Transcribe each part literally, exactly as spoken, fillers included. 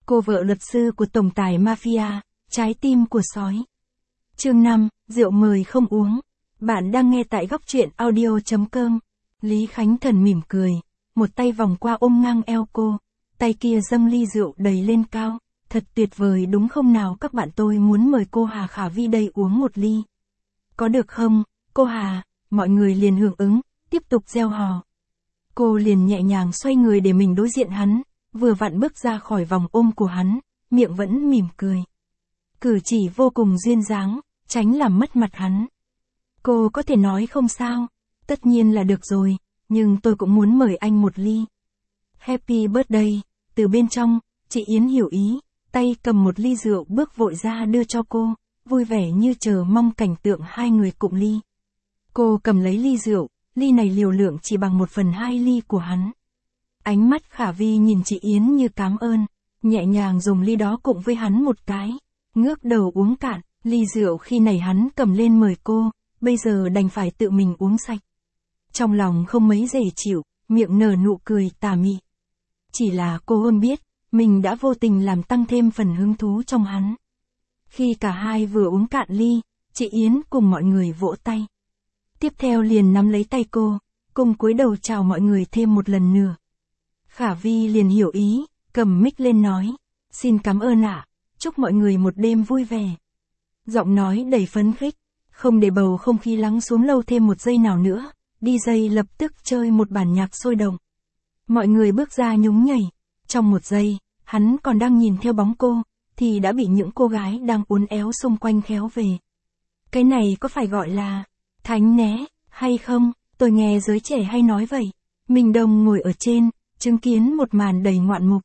Cô vợ luật sư của tổng tài mafia, trái tim của sói. Chương năm, rượu mời không uống. Bạn đang nghe tại góc truyện audio chấm com. Lý Khánh Thần mỉm cười, một tay vòng qua ôm ngang eo cô, tay kia dâng ly rượu đầy lên cao. Thật tuyệt vời đúng không nào các bạn, tôi muốn mời cô Hà Khả Vi đây uống một ly. Có được không, cô Hà? Mọi người liền hưởng ứng, tiếp tục reo hò. Cô liền nhẹ nhàng xoay người để mình đối diện hắn, vừa vặn bước ra khỏi vòng ôm của hắn, miệng vẫn mỉm cười. Cử chỉ vô cùng duyên dáng, tránh làm mất mặt hắn. Cô có thể nói không sao? Tất nhiên là được rồi, nhưng tôi cũng muốn mời anh một ly. Happy birthday, từ bên trong, chị Yến hiểu ý, tay cầm một ly rượu bước vội ra đưa cho cô, vui vẻ như chờ mong cảnh tượng hai người cụng ly. Cô cầm lấy ly rượu, ly này liều lượng chỉ bằng một phần hai ly của hắn. Ánh mắt Khả Vi nhìn chị Yến như cảm ơn, nhẹ nhàng dùng ly đó cụng với hắn một cái, ngước đầu uống cạn, ly rượu khi này hắn cầm lên mời cô, bây giờ đành phải tự mình uống sạch. Trong lòng không mấy dễ chịu, miệng nở nụ cười tà mị. Chỉ là cô ôm biết, mình đã vô tình làm tăng thêm phần hứng thú trong hắn. Khi cả hai vừa uống cạn ly, chị Yến cùng mọi người vỗ tay. Tiếp theo liền nắm lấy tay cô, cùng cúi đầu chào mọi người thêm một lần nữa. Khả Vi liền hiểu ý, cầm mic lên nói, xin cảm ơn ạ, chúc mọi người một đêm vui vẻ. Giọng nói đầy phấn khích, không để bầu không khí lắng xuống lâu thêm một giây nào nữa, đi giây lập tức chơi một bản nhạc sôi động. Mọi người bước ra nhún nhảy, trong một giây, hắn còn đang nhìn theo bóng cô, thì đã bị những cô gái đang uốn éo xung quanh kéo về. Cái này có phải gọi là thánh né, hay không? Tôi nghe giới trẻ hay nói vậy. Minh Đông ngồi ở trên, chứng kiến một màn đầy ngoạn mục.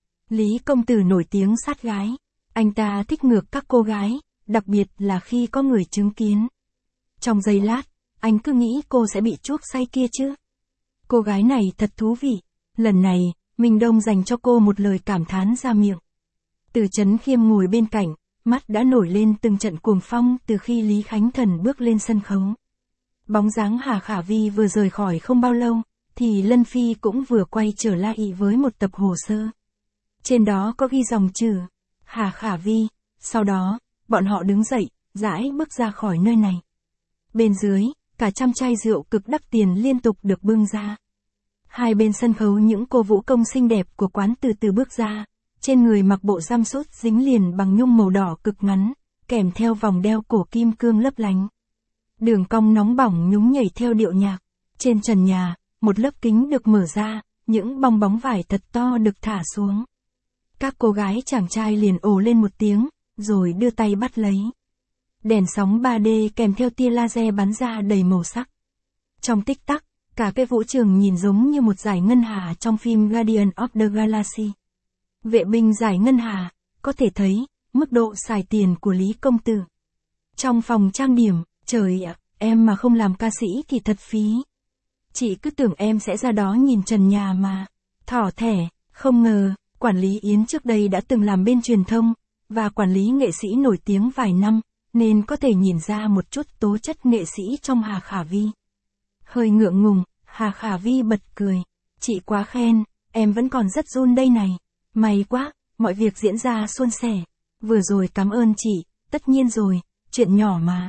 Lý công tử nổi tiếng sát gái, anh ta thích ngược các cô gái, đặc biệt là khi có người chứng kiến. Trong giây lát, anh cứ nghĩ cô sẽ bị chuốc say kia chứ. Cô gái này thật thú vị, lần này, Minh Đông dành cho cô một lời cảm thán ra miệng. Từ Chấn Khiêm ngồi bên cạnh, mắt đã nổi lên từng trận cuồng phong từ khi Lý Khánh Thần bước lên sân khấu. Bóng dáng Hà Khả Vi vừa rời khỏi không bao lâu, thì Lân Phi cũng vừa quay trở lại với một tập hồ sơ. Trên đó có ghi dòng chữ, Hà Khả Vi, sau đó, bọn họ đứng dậy, rãi bước ra khỏi nơi này. Bên dưới, cả trăm chai rượu cực đắt tiền liên tục được bưng ra. Hai bên sân khấu những cô vũ công xinh đẹp của quán từ từ bước ra, trên người mặc bộ jumpsuit dính liền bằng nhung màu đỏ cực ngắn, kèm theo vòng đeo cổ kim cương lấp lánh. Đường cong nóng bỏng nhún nhảy theo điệu nhạc. Trên trần nhà, một lớp kính được mở ra, những bong bóng vải thật to được thả xuống. Các cô gái chàng trai liền ồ lên một tiếng, rồi đưa tay bắt lấy. Đèn sóng ba D kèm theo tia laser bắn ra đầy màu sắc. Trong tích tắc, cả cái vũ trường nhìn giống như một dải ngân hà trong phim Guardian of the Galaxy. Vệ binh giải ngân hà, có thể thấy, mức độ xài tiền của Lý công tử. Trong phòng trang điểm, trời ạ, em mà không làm ca sĩ thì thật phí. Chị cứ tưởng em sẽ ra đó nhìn trần nhà mà. Thỏ thẻ, không ngờ, quản lý Yến trước đây đã từng làm bên truyền thông, và quản lý nghệ sĩ nổi tiếng vài năm, nên có thể nhìn ra một chút tố chất nghệ sĩ trong Hà Khả Vi. Hơi ngượng ngùng, Hà Khả Vi bật cười. Chị quá khen, em vẫn còn rất run đây này. May quá, mọi việc diễn ra suôn sẻ. Vừa rồi cảm ơn chị, tất nhiên rồi, chuyện nhỏ mà.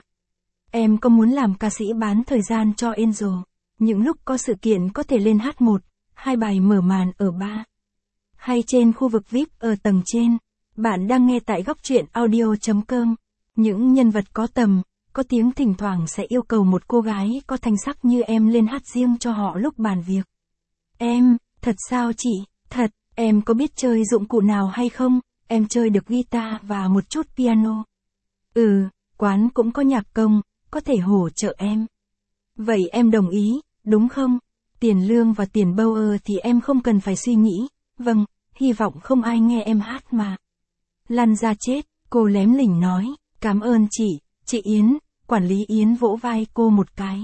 Em có muốn làm ca sĩ bán thời gian cho Angel. Những lúc có sự kiện có thể lên hát một, hai bài mở màn ở ba. Hay trên khu vực vi ai pi ở tầng trên. Bạn đang nghe tại góc truyện audio chấm com. Những nhân vật có tầm, có tiếng thỉnh thoảng sẽ yêu cầu một cô gái có thanh sắc như em lên hát riêng cho họ lúc bàn việc. Em, thật sao chị, thật, em có biết chơi dụng cụ nào hay không? Em chơi được guitar và một chút piano. Ừ, quán cũng có nhạc công, có thể hỗ trợ em. Vậy em đồng ý, đúng không? Tiền lương và tiền bâu ơ thì em không cần phải suy nghĩ. Vâng, hy vọng không ai nghe em hát mà. Lăn ra chết, cô lém lỉnh nói, cảm ơn chị, chị Yến. Quản lý Yến vỗ vai cô một cái.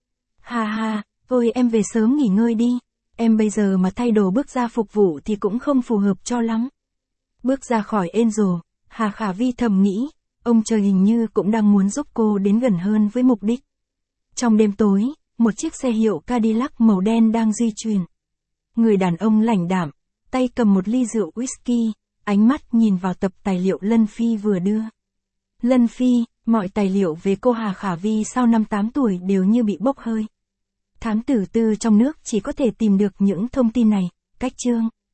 Ha ha, thôi em về sớm nghỉ ngơi đi. Em bây giờ mà thay đồ bước ra phục vụ thì cũng không phù hợp cho lắm. Bước ra khỏi Angel, Hà Khả Vi thầm nghĩ, ông trời hình như cũng đang muốn giúp cô đến gần hơn với mục đích. Trong đêm tối, một chiếc xe hiệu Cadillac màu đen đang di chuyển. Người đàn ông lãnh đạm, tay cầm một ly rượu whisky, ánh mắt nhìn vào tập tài liệu Lân Phi vừa đưa. Lân Phi, mọi tài liệu về cô Hà Khả Vi sau năm tám tuổi đều như bị bốc hơi. Thám tử tư trong nước chỉ có thể tìm được những thông tin này, cách chương.